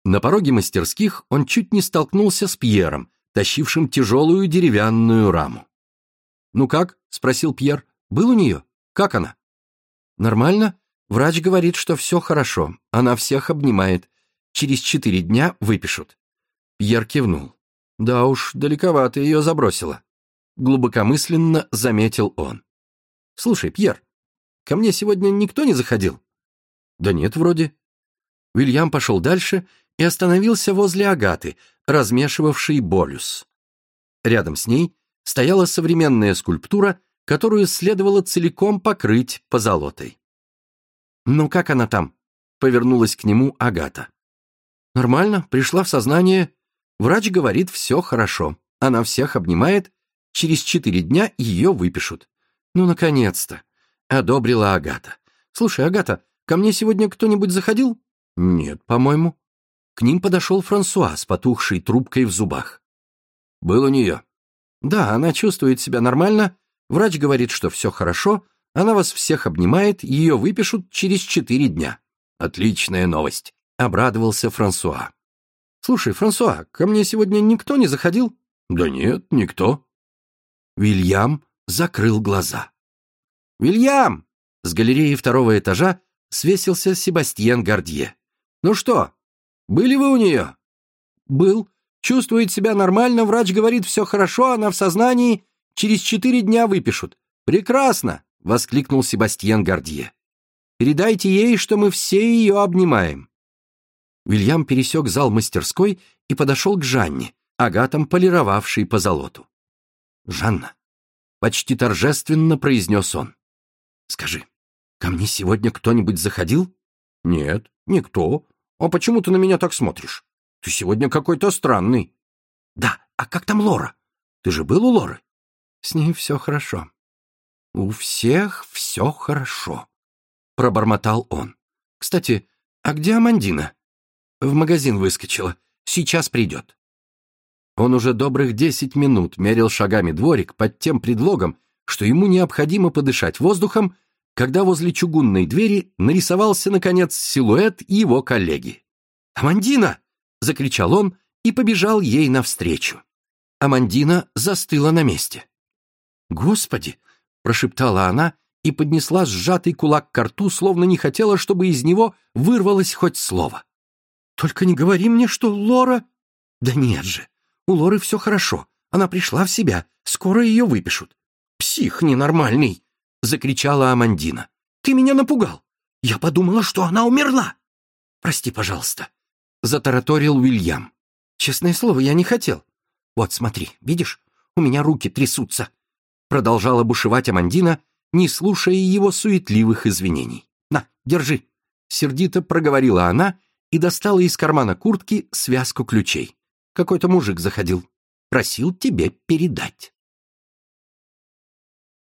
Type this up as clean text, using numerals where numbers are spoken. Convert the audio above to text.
На пороге мастерских он чуть не столкнулся с Пьером, тащившим тяжелую деревянную раму. «Ну как?» — спросил Пьер. «Был у нее? Как она?» «Нормально. Врач говорит, что все хорошо. Она всех обнимает. Через 4 дня выпишут». Пьер кивнул. «Да уж, далековато ее забросило», — глубокомысленно заметил он. «Слушай, Пьер, ко мне сегодня никто не заходил?» «Да нет, вроде». Уильям пошел дальше и остановился возле Агаты, размешивавшей болюс. Рядом с ней стояла современная скульптура, которую следовало целиком покрыть позолотой. «Ну как она там?» — повернулась к нему Агата. «Нормально, пришла в сознание. Врач говорит, все хорошо. Она всех обнимает. Через 4 дня ее выпишут». «Ну, наконец-то!» — одобрила Агата. «Слушай, Агата, ко мне сегодня кто-нибудь заходил?» «Нет, по-моему». К ним подошел Франсуа с потухшей трубкой в зубах. «Был у нее?» «Да, она чувствует себя нормально. Врач говорит, что все хорошо. Она вас всех обнимает, ее выпишут через 4 дня». «Отличная новость», — обрадовался Франсуа. «Слушай, Франсуа, ко мне сегодня никто не заходил?» «Да нет, никто». Уильям закрыл глаза. «Уильям!» — с галереи 2-го этажа свесился Себастьен Гордье. «Ну что, были вы у нее?» «Был. Чувствует себя нормально, врач говорит, все хорошо, она в сознании, через 4 дня выпишут». «Прекрасно!» — воскликнул Себастьен Гордье. «Передайте ей, что мы все ее обнимаем». Уильям пересек зал мастерской и подошел к Жанне, агатом полировавшей позолоту. «Жанна», — почти торжественно произнес он, — «скажи, ко мне сегодня кто-нибудь заходил?» «Нет, никто. А почему ты на меня так смотришь? Ты сегодня какой-то странный». «Да, а как там Лора? Ты же был у Лоры?» «С ней все хорошо». «У всех все хорошо», — пробормотал он. «Кстати, а где Амандина?» «В магазин выскочила. Сейчас придет». Он уже добрых 10 минут мерил шагами дворик под тем предлогом, что ему необходимо подышать воздухом, когда возле чугунной двери нарисовался, наконец, силуэт его коллеги. «Амандина!» — закричал он и побежал ей навстречу. Амандина застыла на месте. «Господи!» — прошептала она и поднесла сжатый кулак к рту, словно не хотела, чтобы из него вырвалось хоть слово. «Только не говори мне, что Лора...» «Да нет же, у Лоры все хорошо, она пришла в себя, скоро ее выпишут». «Псих ненормальный!» — закричала Амандина. «Ты меня напугал! Я подумала, что она умерла!» «Прости, пожалуйста», — затараторил Уильям. «Честное слово, я не хотел». «Вот, смотри, видишь, у меня руки трясутся», — продолжала бушевать Амандина, не слушая его суетливых извинений. «На, держи», — сердито проговорила она и достала из кармана куртки связку ключей. «Какой-то мужик заходил. Просил тебе передать».